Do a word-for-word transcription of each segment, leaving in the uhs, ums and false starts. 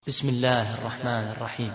بسم الله الرحمن الرحيم.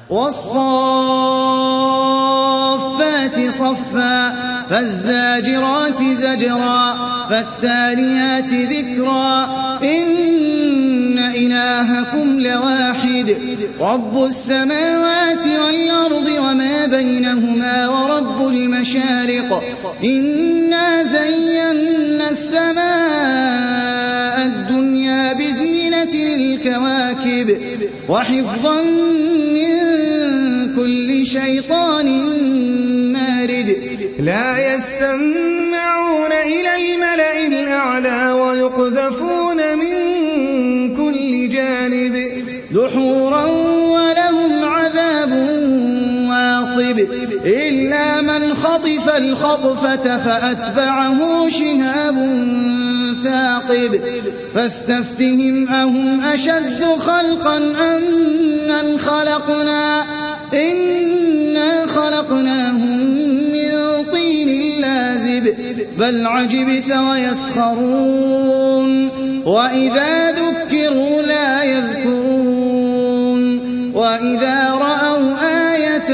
والصافات صفا فالزاجرات زجرا فالتاليات ذكرا إن إلهكم لواحد رب السماوات والأرض وما بينهما ورب المشارق إنا زينا السماء الدنيا بزينة الكواكب وحفظا من كل شيطان مارد لا يسمعون إلى الملأ الأعلى ويقذفون من كل جانب دحورا ولهم عذاب واصب إلا من خطف الخطفة فأتبعه شهاب ثاقب فاستفتهم أهم أشد خلقا أم من خلقنا إنا خلقناهم من طين لازب بل عجبت ويسخرون وإذا ذكروا لا يذكرون وإذا رأوا آية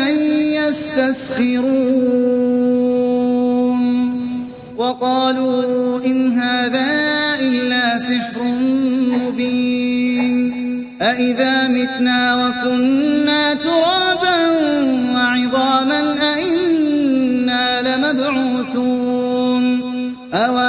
يستسخرون وقالوا إن هذا إلا سحر مبين أإذا متنا وكنا ترابا وعظاما أإنا لمبعوثون أو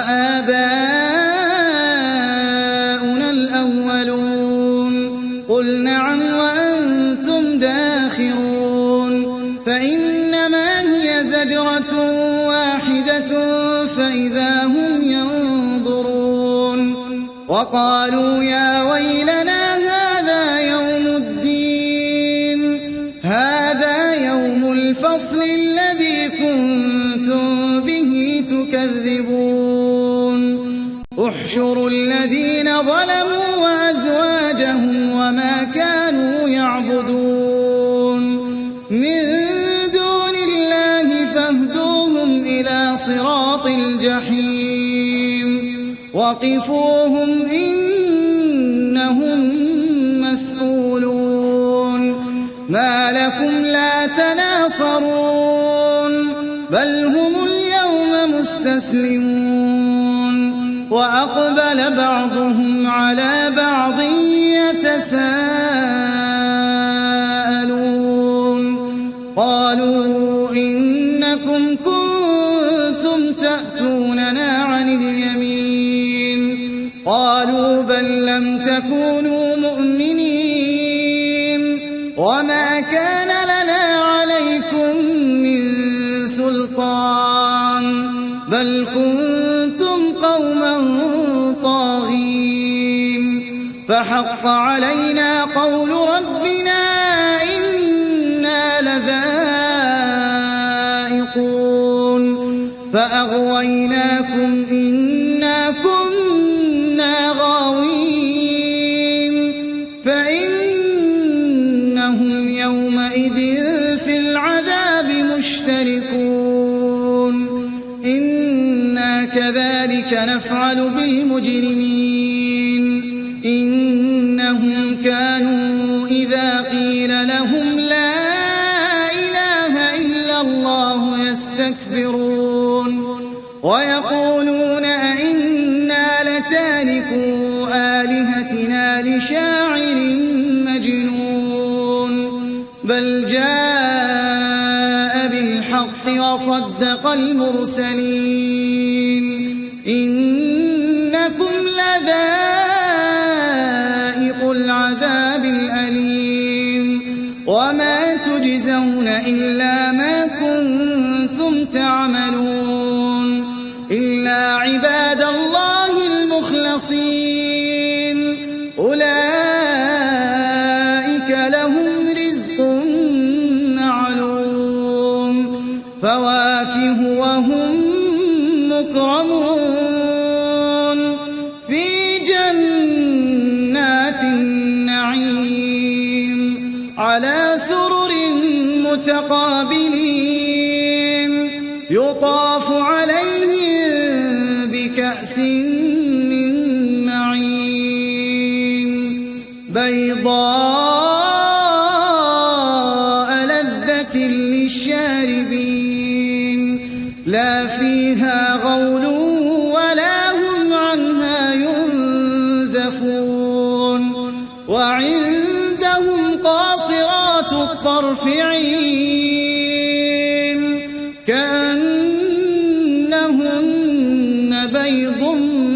آباؤنا الأولون قل نعم وأنتم داخرون فإنما هي زجرة واحدة فإذا هم ينظرون وقالوا يا ويلنا هذا يوم الدين هذا يوم الفصل الذي كنتم به تكذبون احشروا الذين ظلموا وأزواجهم وما كانوا يعبدون من دون الله فاهدوهم إلى صراط الجحيم وقفوهم إنهم مسؤولون ما لكم لا تناصرون بل هم اليوم مستسلمون وأقبل بعضهم على بعض يتساءلون قالوا إنكم كنتم تأتوننا عن اليمين قالوا بل لم تكونوا مؤمنين وما كان لنا عليكم من سلطان بل كنتم قوما طاغين فحق علينا قول ربنا إنا لذائقون فأغويناكم إنا كنا غاوين فإنهم يومئذ في العذاب مشتركون إنا كذلك نفعل بالمجرمين إنهم كانوا إذا قيل لهم لا إله إلا الله يستكبرون ويقولون أئنا لتاركو آلهتنا لشاعر مجنون بل جاء بالحق وصدق المرسلين إنكم لذائق العذاب الأليم وما تجزون إلا ما كنتم تعملون إلا عباد الله المخلصين أولئك لهم رزق معلوم فواكه وهم مكرمون في جنات النعيم على سرر متقابلين يطاف عليهم بكأس من معين بيضاء للشاربين لا فيها غول ولا هم عنها ينزفون وعندهم قاصرات الطرف عين كأنهن بيض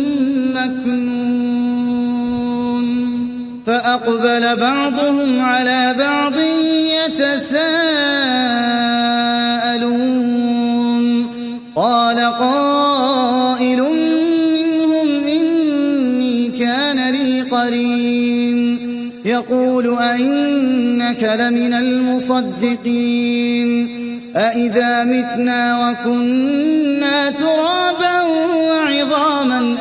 مكنون فأقبل بعضهم على بعض يتساءلون قال قائل منهم إني كان لي قرين يقول أئنك لمن المصدقين أئذا متنا وكنا ترابا وعظاما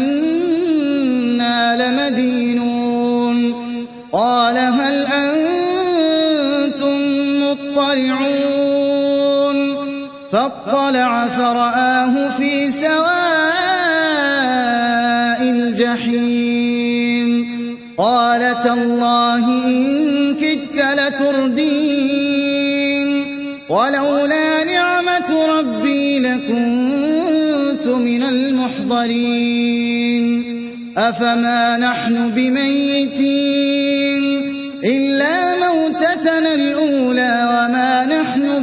أئنا لمدينون قال هل أنتم مطلعون فاطلع فرآه في سواء الجحيم قال تالله إن كدت لتردين ولولا نعمة ربي لكنت من المحضرين أفما نحن بميتين إلا موتتنا الأولى وما نحن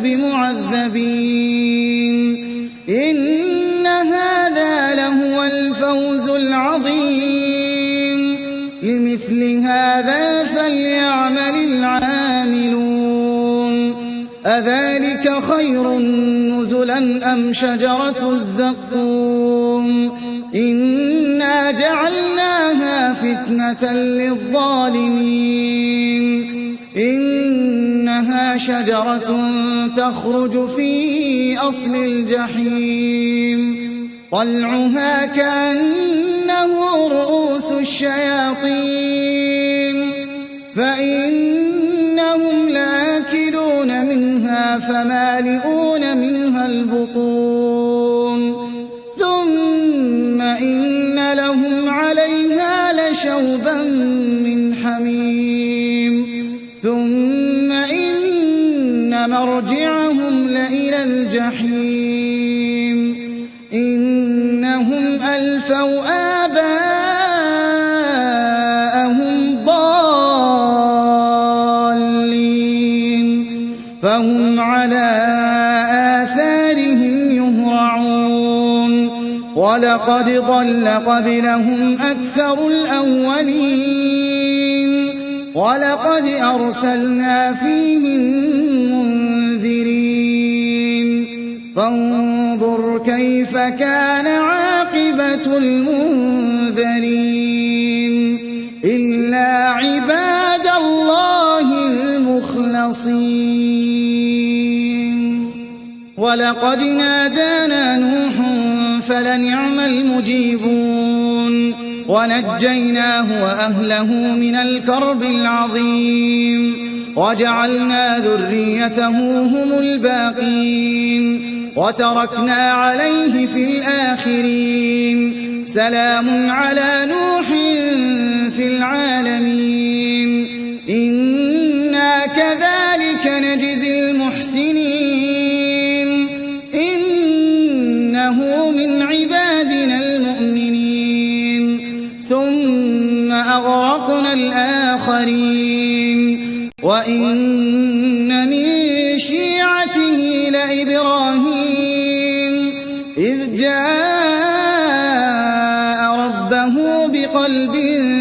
بمعذبين إن هذا لهو الفوز العظيم لمثل هذا فليعمل العاملون أذلك خير نزلا أم شجرة الزقوم إنا جعلناها فتنة للظالمين إنها شجرة تخرج في أصل الجحيم طلعها كأنه رؤوس الشياطين فإنهم لآكلون منها فمالئون منها البطون ثم إن لهم عليها لشوبا من حميم ثم إن مرجعهم لإلى الجحيم إنهم ألفوا آباءهم ضالين فهم على آثارهم يهرعون ولقد ضل قبلهم أكثر الأولين ولقد أرسلنا فيهم منذرين فانظر كيف كان عاقبة المنذرين إلا عباد الله المخلصين ولقد نادانا نوح فلنعم المجيبون ونجيناه وأهله من الكرب العظيم وجعلنا ذريته هم الباقين وتركنا عليه في الآخرين سلام على نوح في العالمين إنا كذلك نجزي المحسنين إنه من عبادنا المؤمنين ثم أغرقنا الآخرين وإن من شيعته لإبراهيم إذ جاء ربه بقلب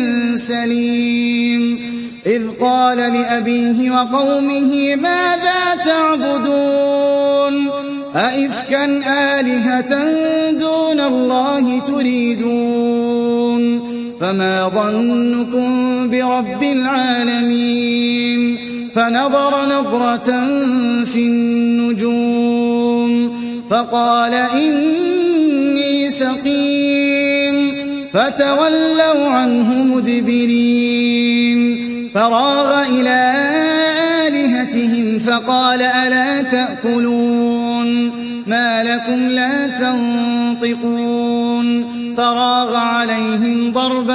سليم إذ قال لأبيه وقومه ماذا تعبدون أئفكا آلهة دون الله تريدون فما ظنكم برب العالمين فنظر نظرة في النجوم فقال إني سقيم فتولوا عنه مدبرين فراغ إلى آلهتهم فقال ألا تأكلون ما لكم لا تنطقون فراغ عليهم ضربا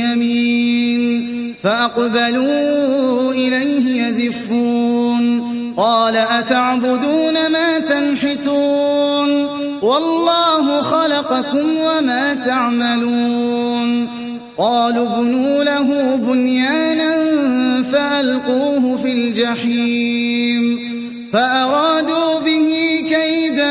باليمين فأقبلوا إليه يزفون قال أتعبدون ما تنحتون والله خلقكم وما تعملون قالوا ابنوا له بنيانا فألقوه في الجحيم فأرادوا به كيدا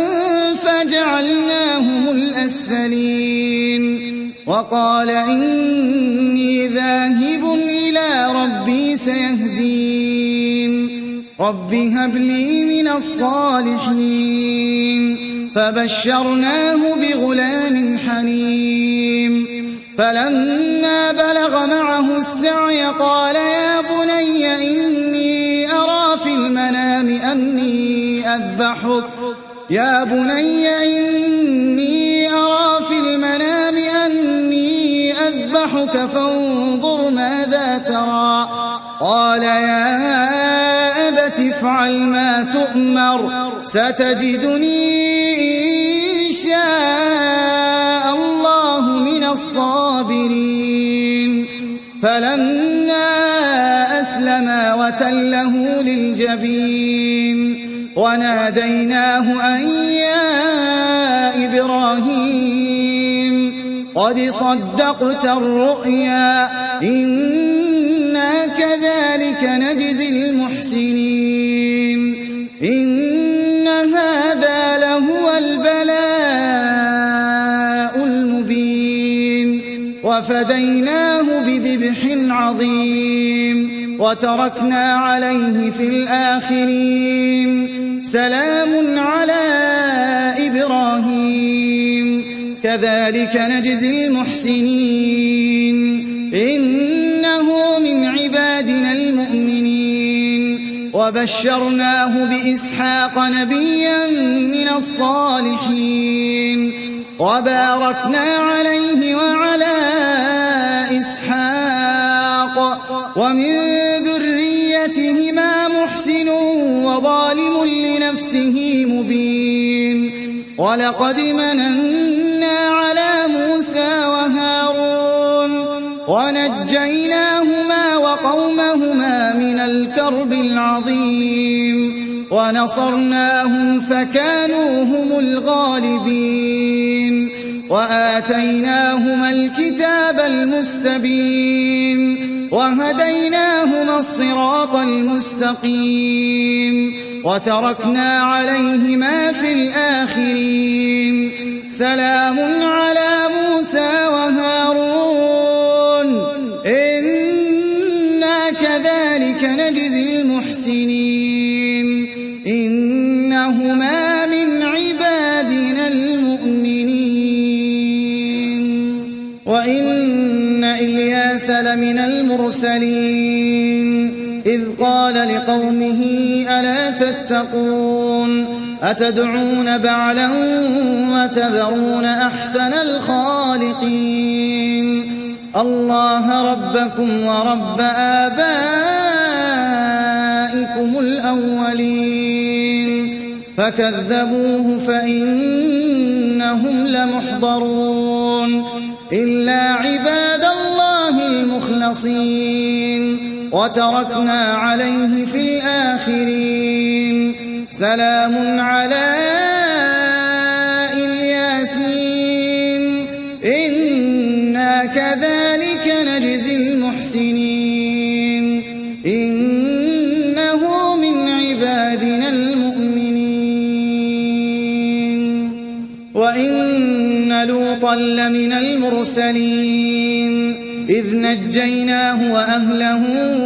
فجعلناهم الأسفلين وقال إني ذاهب إلى ربي سيهدين رب هب لي من الصالحين فبشرناه بغلام حليم فلما بلغ معه السعي قال يا بني إني أرى في المنام أني أذبحك يا بني إني أرى في المنام أني أذبحك فانظر ماذا ترى قال يا أبت افعل ما تؤمر ستجدني إن شاء الله من الصابرين فلما أسلما وتله للجبين وناديناه أن يا إبراهيم قد صدقت الرؤيا إنا كذلك نجزي المحسنين إن هذا لهو البلاء المبين وفديناه بذبح عظيم وتركنا عليه في الآخرين سلام على إبراهيم كذلك نجزي المحسنين إنه من عبادنا المؤمنين وبشرناه بإسحاق نبيا من الصالحين وباركنا عليه وعلى إسحاق ومن ذريتهما محسن وظالم لنفسه مبين ولقد مننا على موسى وهارون ونجيناهما وقومهما من الكرب العظيم ونصرناهم فكانوا هم الغالبين وآتيناهما الكتاب المستبين وهديناهما الصراط المستقيم وتركنا عليهما في الآخرين سلام على موسى وهارون إنا كذلك نجزي المحسنين إنهما من عبادنا المؤمنين وإن إلياس لمن المرسلين إذ قال لقومه ألا تتقون أتدعون بعلا وتذرون أحسن الخالقين الله ربكم ورب آبائكم الأولين فكذبوه فإنهم لمحضرون إلا عباد الله المخلصين وتركنا عليه في الآخرين سلام على الياسين إنا كذلك نجزي المحسنين إنه من عبادنا المؤمنين وإن لوطا لمن المرسلين إذ نجيناه وأهله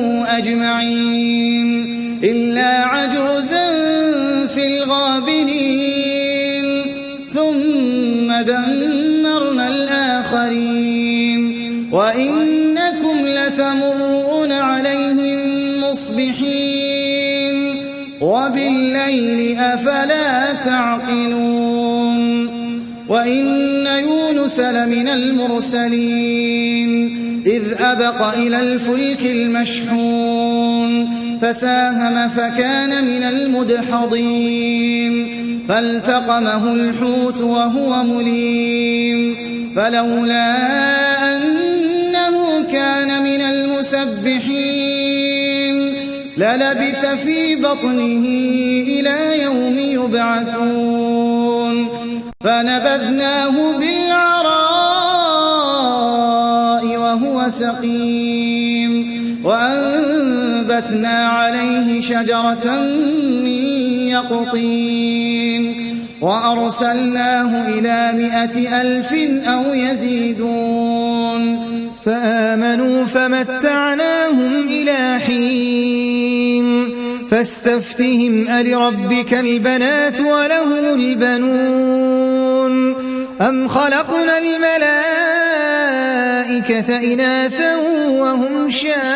أجمعين إلا عجوزا في الغابرين ثم دمرنا الآخرين وإنكم لتمرون عليهم مصبحين وبالليل أفلا تعقلون وإن يونس لمن المرسلين إذ أبق إلى الفلك المشحون فساهم فكان من المدحضين فالتقمه الحوت وهو مليم فلولا أنه كان من المسبحين للبث في بطنه إلى يوم يبعثون فنبذناه بالعراء وهو سقيم وأنبتنا عليه شجرة من يقطين وأرسلناه إلى مائة ألف أو يزيدون فآمنوا فمتعناهم إلى حين فاستفتهم ألربك البنات وله البنون أم خلقنا الملائكة إناثا وهم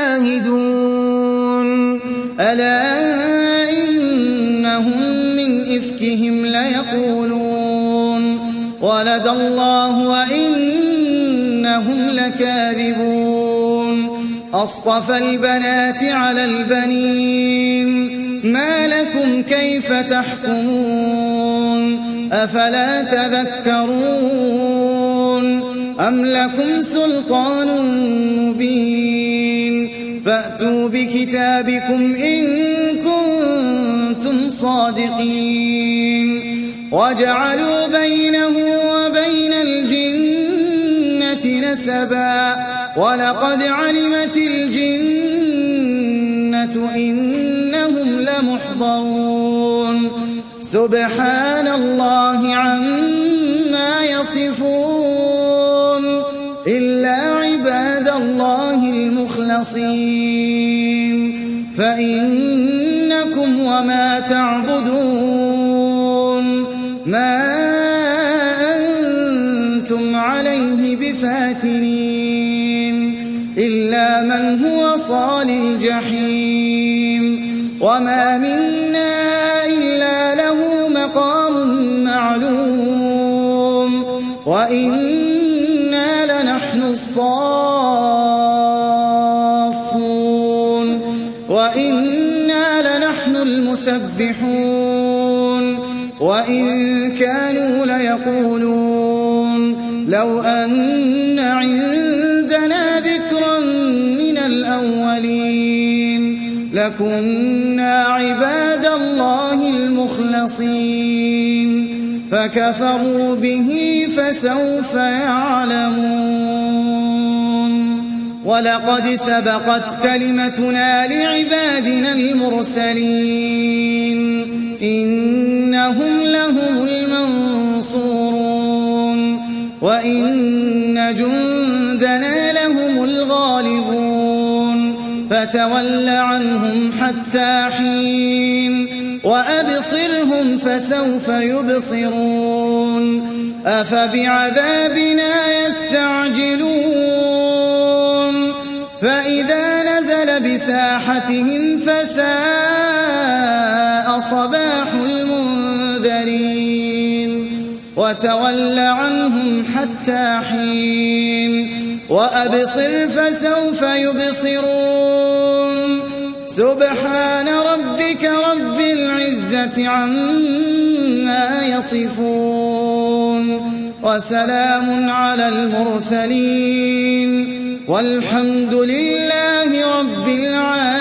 شاهدون ألا إنهم من إفكهم ليقولون ولد الله وإنهم لكاذبون أصطفى البنات على البنين ما لكم كيف تحكمون أفلا تذكرون أم لكم سلطان مبين فأتوا بكتابكم إن كنتم صادقين وجعلوا بينه وبين الجنة نسبا ولقد علمت الجنة إنهم لمحضرون سبحان الله عما يصفون إلا عباد الله المخلصين فإنكم وما تعبدون ما أنتم عليه بفاتنين إلا من هو صال الجحيم وما منا إلا له مقام معلوم وإنا لنحن الصافون وإنا لنحن المسبحون وإن كانوا ليقولون لو أن عندنا ذكرا من الأولين لكنا عباد الله المخلصين فكفروا به فسوف يعلمون ولقد سبقت كلمتنا لعبادنا المرسلين إنهم لهم المنصورون وإن جندنا لهم الغالبون فتول عنهم حتى حين وأبصرهم فسوف يبصرون أفبعذابنا يستعجلون فإذا نزل بساحتهم فساء صباح المنذرين وتول عنهم حتى حين وأبصر فسوف يبصرون سبحان ربك رب العزة عما يصفون وسلام على المرسلين والحمد لله رب العالمين.